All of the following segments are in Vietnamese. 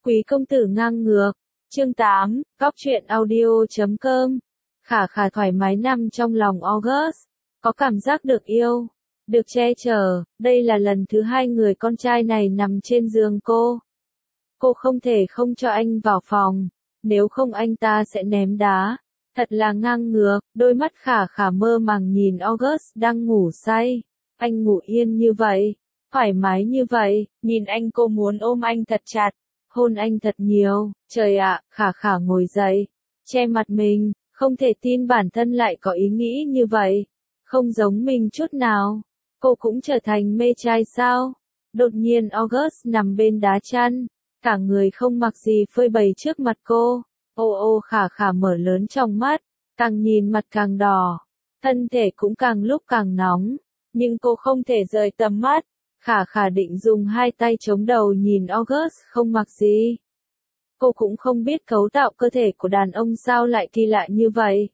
Quý công tử ngang ngược. Chương 8, Góc truyện audio.com. Khả khả thoải mái nằm trong lòng August, có cảm giác được yêu, được che chở. Đây là lần thứ hai người con trai này nằm trên giường cô. Cô không thể không cho anh vào phòng, nếu không anh ta sẽ ném đá. Thật là ngang ngược. Đôi mắt khả khả mơ màng nhìn August đang ngủ say. Anh ngủ yên như vậy, thoải mái như vậy, nhìn anh cô muốn ôm anh thật chặt, hôn anh thật nhiều. Trời ạ, khả khả ngồi dậy, che mặt mình, không thể tin bản thân lại có ý nghĩ như vậy. Không giống mình chút nào. Cô cũng trở thành mê trai sao? Đột nhiên August nằm bên đá chăn, cả người không mặc gì phơi bày trước mặt cô. Ô ô, khả khả mở lớn trong mắt, càng nhìn mặt càng đỏ, thân thể cũng càng lúc càng nóng, nhưng cô không thể rời tầm mắt. Khả khả định dùng hai tay chống đầu nhìn August không mặc gì. Cô cũng không biết cấu tạo cơ thể của đàn ông sao lại kỳ lạ như vậy.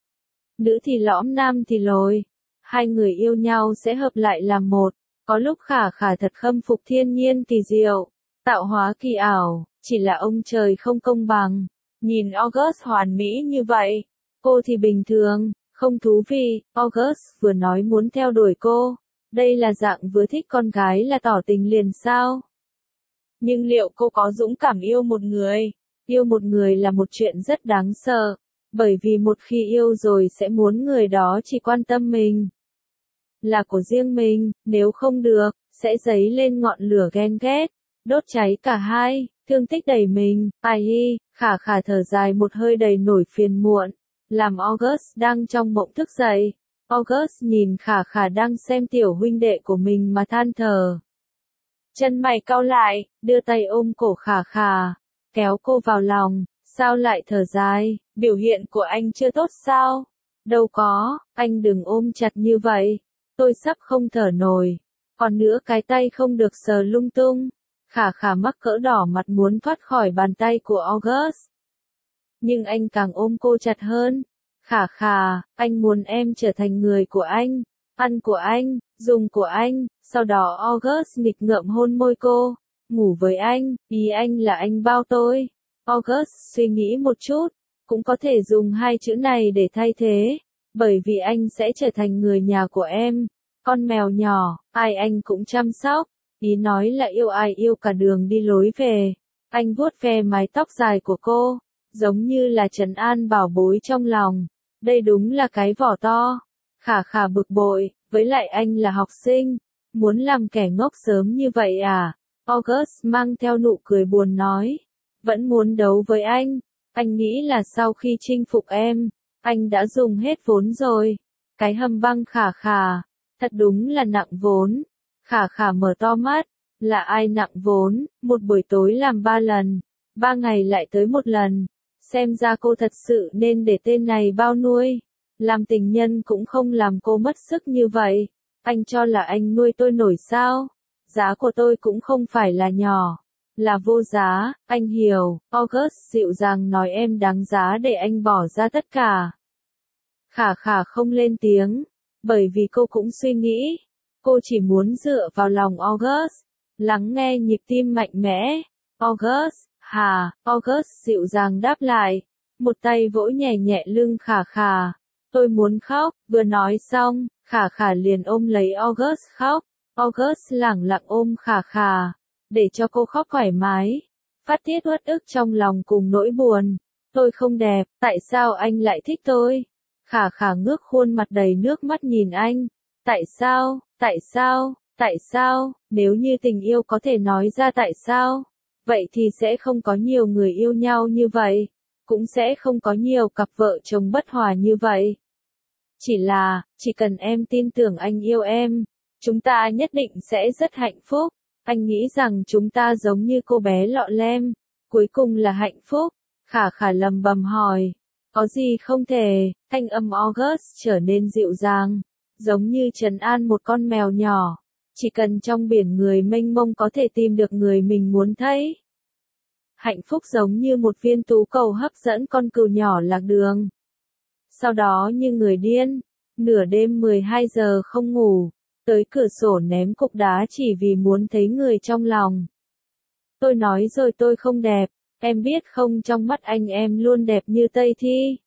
Nữ thì lõm, nam thì lồi. Hai người yêu nhau sẽ hợp lại làm một. Có lúc khả khả thật khâm phục thiên nhiên kỳ diệu, tạo hóa kỳ ảo, chỉ là ông trời không công bằng. Nhìn August hoàn mỹ như vậy, cô thì bình thường, không thú vị. August vừa nói muốn theo đuổi cô. Đây là dạng vừa thích con gái là tỏ tình liền sao? Nhưng liệu cô có dũng cảm yêu một người? Yêu một người là một chuyện rất đáng sợ, bởi vì một khi yêu rồi sẽ muốn người đó chỉ quan tâm mình, là của riêng mình. Nếu không được, sẽ dấy lên ngọn lửa ghen ghét, đốt cháy cả hai, thương tích đầy mình. Ai hi, khả khả thở dài một hơi đầy nỗi phiền muộn, làm August đang trong mộng thức dậy. August nhìn khả khả đang xem tiểu huynh đệ của mình mà than thở. Chân mày cau lại, đưa tay ôm cổ khả khả, kéo cô vào lòng. Sao lại thở dài, biểu hiện của anh chưa tốt sao? Đâu có, anh đừng ôm chặt như vậy, tôi sắp không thở nổi. Còn nữa, cái tay không được sờ lung tung. Khả khả mắc cỡ đỏ mặt muốn thoát khỏi bàn tay của August. Nhưng anh càng ôm cô chặt hơn. Khả khả, anh muốn em trở thành người của anh, ăn của anh, dùng của anh. Sau đó August nghịch ngợm hôn môi cô, ngủ với anh, ý anh là anh bao tôi. August suy nghĩ một chút, cũng có thể dùng hai chữ này để thay thế, bởi vì anh sẽ trở thành người nhà của em, con mèo nhỏ, ai anh cũng chăm sóc. Ý nói là yêu ai yêu cả đường đi lối về. Anh vuốt ve mái tóc dài của cô, giống như là trấn an bảo bối trong lòng. Đây đúng là cái vỏ to. Khả khả bực bội, với lại anh là học sinh, muốn làm kẻ ngốc sớm như vậy à? August mang theo nụ cười buồn nói, vẫn muốn đấu với anh. Anh nghĩ là sau khi chinh phục em, anh đã dùng hết vốn rồi. Cái hầm băng khả khả, thật đúng là nặng vốn. Khả khả mở to mắt, là ai nặng vốn? Một buổi tối làm 3 lần, 3 ngày lại tới một lần. Xem ra cô thật sự nên để tên này bao nuôi. Làm tình nhân cũng không làm cô mất sức như vậy. Anh cho là anh nuôi tôi nổi sao? Giá của tôi cũng không phải là nhỏ, là vô giá, anh hiểu. August dịu dàng nói em đáng giá để anh bỏ ra tất cả. Khả khả không lên tiếng, bởi vì cô cũng suy nghĩ. Cô chỉ muốn dựa vào lòng August, lắng nghe nhịp tim mạnh mẽ. August, hà, August dịu dàng đáp lại, một tay vỗ nhẹ nhẹ lưng khả khả. Tôi muốn khóc, vừa nói xong, khả khả liền ôm lấy August khóc. August lẳng lặng ôm khả khả, để cho cô khóc thoải mái, phát tiết uất ức trong lòng cùng nỗi buồn. Tôi không đẹp, tại sao anh lại thích tôi? Khả khả ngước khuôn mặt đầy nước mắt nhìn anh. Tại sao, tại sao, tại sao? Nếu như tình yêu có thể nói ra tại sao, vậy thì sẽ không có nhiều người yêu nhau như vậy, cũng sẽ không có nhiều cặp vợ chồng bất hòa như vậy. Chỉ cần em tin tưởng anh yêu em, chúng ta nhất định sẽ rất hạnh phúc. Anh nghĩ rằng chúng ta giống như cô bé lọ lem, cuối cùng là hạnh phúc. Khả khả lầm bầm hỏi, có gì không thể? Thanh âm August trở nên dịu dàng, giống như trấn an một con mèo nhỏ. Chỉ cần trong biển người mênh mông có thể tìm được người mình muốn thấy. Hạnh phúc giống như một viên tú cầu hấp dẫn con cừu nhỏ lạc đường. Sau đó như người điên, nửa đêm 12 giờ không ngủ, tới cửa sổ ném cục đá chỉ vì muốn thấy người trong lòng. Tôi nói rồi tôi không đẹp, em biết không, trong mắt anh em luôn đẹp như Tây Thi.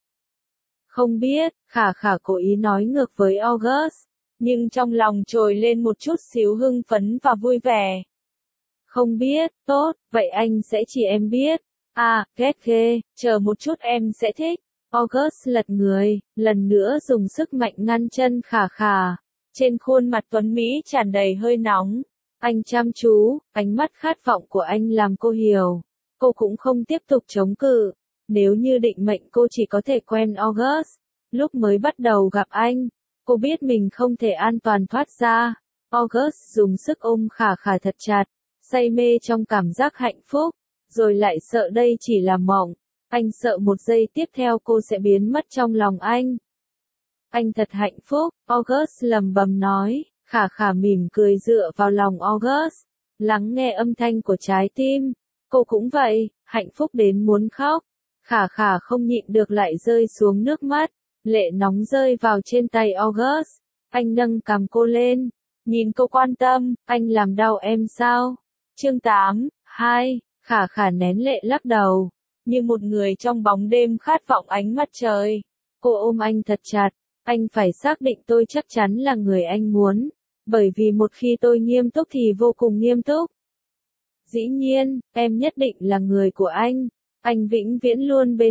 Không biết, Khả Khả cố ý nói ngược với August, nhưng trong lòng trồi lên một chút xíu hưng phấn và vui vẻ. Không biết, tốt, vậy anh sẽ chỉ em biết. À, ghét ghê, chờ một chút em sẽ thích. August lật người, lần nữa dùng sức mạnh ngăn chân Khả Khả. Trên khuôn mặt tuấn Mỹ tràn đầy hơi nóng. Anh chăm chú, ánh mắt khát vọng của anh làm cô hiểu. Cô cũng không tiếp tục chống cự. Nếu như định mệnh cô chỉ có thể quen August. Lúc mới bắt đầu gặp anh, cô biết mình không thể an toàn thoát ra. August dùng sức ôm Khả Khả thật chặt, say mê trong cảm giác hạnh phúc, rồi lại sợ đây chỉ là mộng. Anh sợ một giây tiếp theo cô sẽ biến mất trong lòng anh. Anh thật hạnh phúc, August lẩm bẩm nói. Khả Khả mỉm cười dựa vào lòng August, lắng nghe âm thanh của trái tim. Cô cũng vậy, hạnh phúc đến muốn khóc. Khả Khả không nhịn được lại rơi xuống nước mắt, lệ nóng rơi vào trên tay August. Anh nâng cằm cô lên, nhìn cô quan tâm, anh làm đau em sao? Chương 8, 2, Khả Khả nén lệ lắc đầu, như một người trong bóng đêm khát vọng ánh mặt trời. Cô ôm anh thật chặt, anh phải xác định tôi chắc chắn là người anh muốn, bởi vì một khi tôi nghiêm túc thì vô cùng nghiêm túc. Dĩ nhiên, em nhất định là người của anh vĩnh viễn luôn bên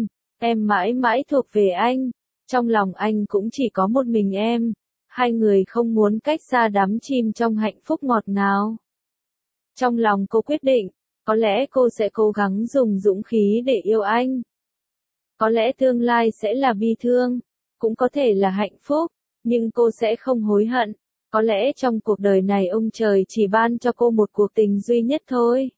em mãi mãi thuộc về anh, trong lòng anh cũng chỉ có một mình em, hai người không muốn cách xa đắm chìm trong hạnh phúc ngọt ngào. Trong lòng cô quyết định, có lẽ cô sẽ cố gắng dùng dũng khí để yêu anh. Có lẽ tương lai sẽ là bi thương, cũng có thể là hạnh phúc, nhưng cô sẽ không hối hận. Có lẽ trong cuộc đời này ông trời chỉ ban cho cô một cuộc tình duy nhất thôi.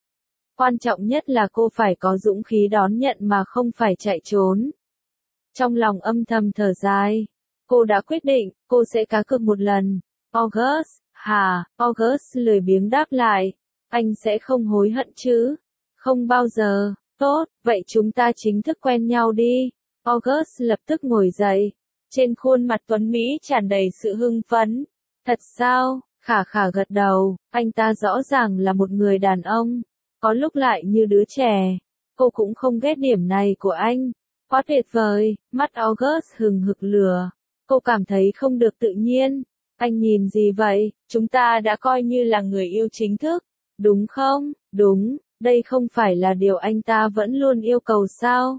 Quan trọng nhất là cô phải có dũng khí đón nhận mà không phải chạy trốn. Trong lòng âm thầm thở dài, cô đã quyết định, cô sẽ cá cược một lần. August, hả? August lười biếng đáp lại, anh sẽ không hối hận chứ? Không bao giờ. Tốt, vậy chúng ta chính thức quen nhau đi. August lập tức ngồi dậy, trên khuôn mặt tuấn Mỹ tràn đầy sự hưng phấn. Thật sao? Khả Khả gật đầu, anh ta rõ ràng là một người đàn ông, có lúc lại như đứa trẻ. Cô cũng không ghét điểm này của anh. Quá tuyệt vời, mắt August hừng hực lửa. Cô cảm thấy không được tự nhiên. Anh nhìn gì vậy? Chúng ta đã coi như là người yêu chính thức, đúng không? Đúng, đây không phải là điều anh ta vẫn luôn yêu cầu sao?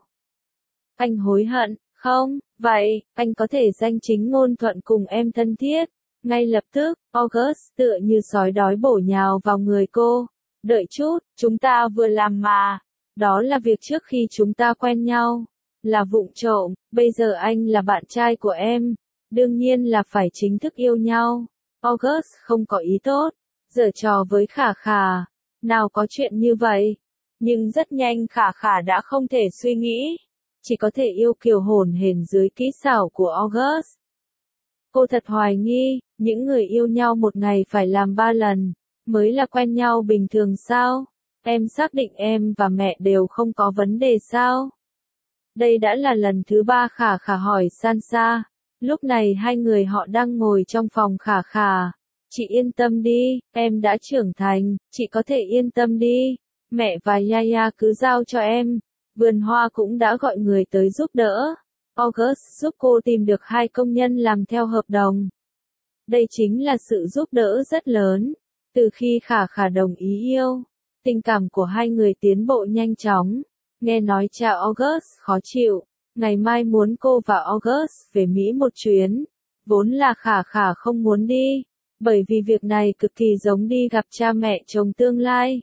Anh hối hận, không? Vậy, anh có thể danh chính ngôn thuận cùng em thân thiết. Ngay lập tức, August tựa như sói đói bổ nhào vào người cô. Đợi chút, chúng ta vừa làm mà. Đó là việc trước khi chúng ta quen nhau. Là vụng trộm, bây giờ anh là bạn trai của em. Đương nhiên là phải chính thức yêu nhau. August không có ý tốt, giở trò với Khả Khả. Nào có chuyện như vậy. Nhưng rất nhanh Khả Khả đã không thể suy nghĩ. Chỉ có thể yêu kiều hồn hển dưới kỹ xảo của August. Cô thật hoài nghi, những người yêu nhau một ngày phải làm 3 lần, mới là quen nhau bình thường sao? Em xác định em và mẹ đều không có vấn đề sao? Đây đã là lần thứ 3 Khả Khả hỏi Sansa. Lúc này hai người họ đang ngồi trong phòng Khả Khả. Chị yên tâm đi, em đã trưởng thành, chị có thể yên tâm đi. Mẹ và Yaya cứ giao cho em. Vườn hoa cũng đã gọi người tới giúp đỡ. August giúp cô tìm được 2 công nhân làm theo hợp đồng. Đây chính là sự giúp đỡ rất lớn. Từ khi Khả Khả đồng ý yêu, tình cảm của hai người tiến bộ nhanh chóng. Nghe nói cha August khó chịu, ngày mai muốn cô và August về Mỹ một chuyến. Vốn là Khả Khả không muốn đi, bởi vì việc này cực kỳ giống đi gặp cha mẹ chồng tương lai.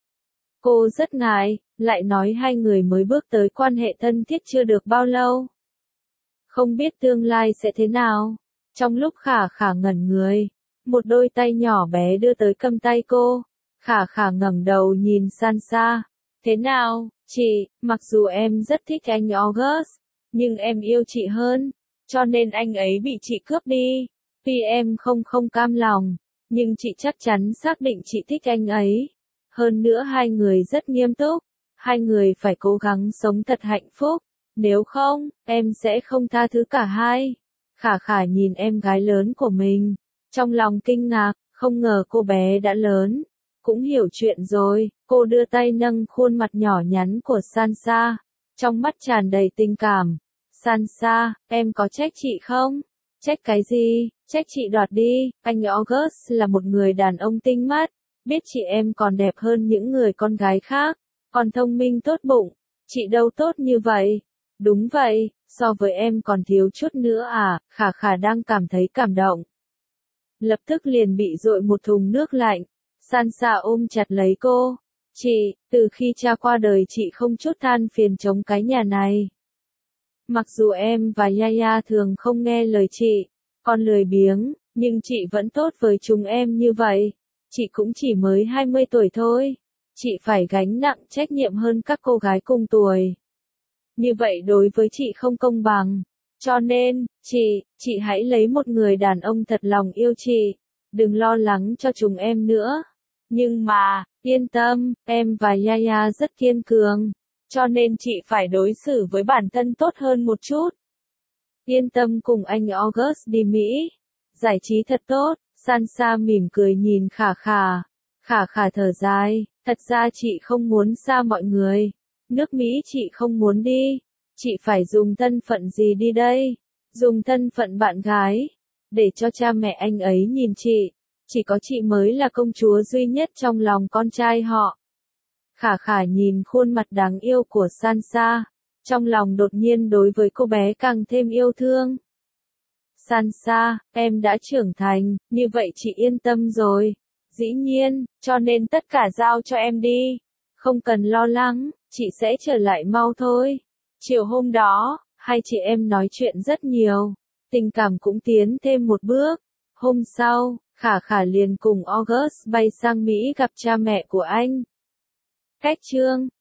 Cô rất ngại, lại nói hai người mới bước tới quan hệ thân thiết chưa được bao lâu. Không biết tương lai sẽ thế nào. Trong lúc Khả Khả ngẩn người, một đôi tay nhỏ bé đưa tới cầm tay cô. Khả Khả ngẩng đầu nhìn Sansa. Thế nào, chị, mặc dù em rất thích anh August, nhưng em yêu chị hơn, cho nên anh ấy bị chị cướp đi. Tuy em không cam lòng, nhưng chị chắc chắn xác định chị thích anh ấy. Hơn nữa hai người rất nghiêm túc, hai người phải cố gắng sống thật hạnh phúc. Nếu không, em sẽ không tha thứ cả hai. Khả Khả nhìn em gái lớn của mình, trong lòng kinh ngạc, không ngờ cô bé đã lớn. cũng hiểu chuyện rồi, cô đưa tay nâng khuôn mặt nhỏ nhắn của Sansa, trong mắt tràn đầy tình cảm. Sansa, em có trách chị không? Trách cái gì? Trách chị đoạt đi, anh August là một người đàn ông tinh mắt, biết chị em còn đẹp hơn những người con gái khác, còn thông minh tốt bụng, chị đâu tốt như vậy. Đúng vậy, so với em còn thiếu chút nữa à, Khả Khả đang cảm thấy cảm động. Lập tức liền bị dội một thùng nước lạnh, Sansa ôm chặt lấy cô. Chị, từ khi cha qua đời chị không chút than phiền chống cái nhà này. Mặc dù em và Yaya thường không nghe lời chị, còn lười biếng, nhưng chị vẫn tốt với chúng em như vậy. Chị cũng chỉ mới 20 tuổi thôi. Chị phải gánh nặng trách nhiệm hơn các cô gái cùng tuổi. Như vậy đối với chị không công bằng. Cho nên, chị hãy lấy một người đàn ông thật lòng yêu chị. Đừng lo lắng cho chúng em nữa. Nhưng mà, yên tâm, em và Yaya rất kiên cường. Cho nên chị phải đối xử với bản thân tốt hơn một chút. Yên tâm cùng anh August đi Mỹ. Giải trí thật tốt, Sansa mỉm cười nhìn Khả Khả. Khả Khả thở dài, thật ra chị không muốn xa mọi người. Nước Mỹ chị không muốn đi. Chị phải dùng thân phận gì đi đây? Dùng thân phận bạn gái. Để cho cha mẹ anh ấy nhìn chị. Chỉ có chị mới là công chúa duy nhất trong lòng con trai họ. Khả Khả nhìn khuôn mặt đáng yêu của Sansa. Trong lòng đột nhiên đối với cô bé càng thêm yêu thương. Sansa, em đã trưởng thành, như vậy chị yên tâm rồi. Dĩ nhiên, cho nên tất cả giao cho em đi. Không cần lo lắng, chị sẽ trở lại mau thôi. Chiều hôm đó, hai chị em nói chuyện rất nhiều. Tình cảm cũng tiến thêm một bước. Hôm sau, Khả Khả liền cùng August bay sang Mỹ gặp cha mẹ của anh. Cách chương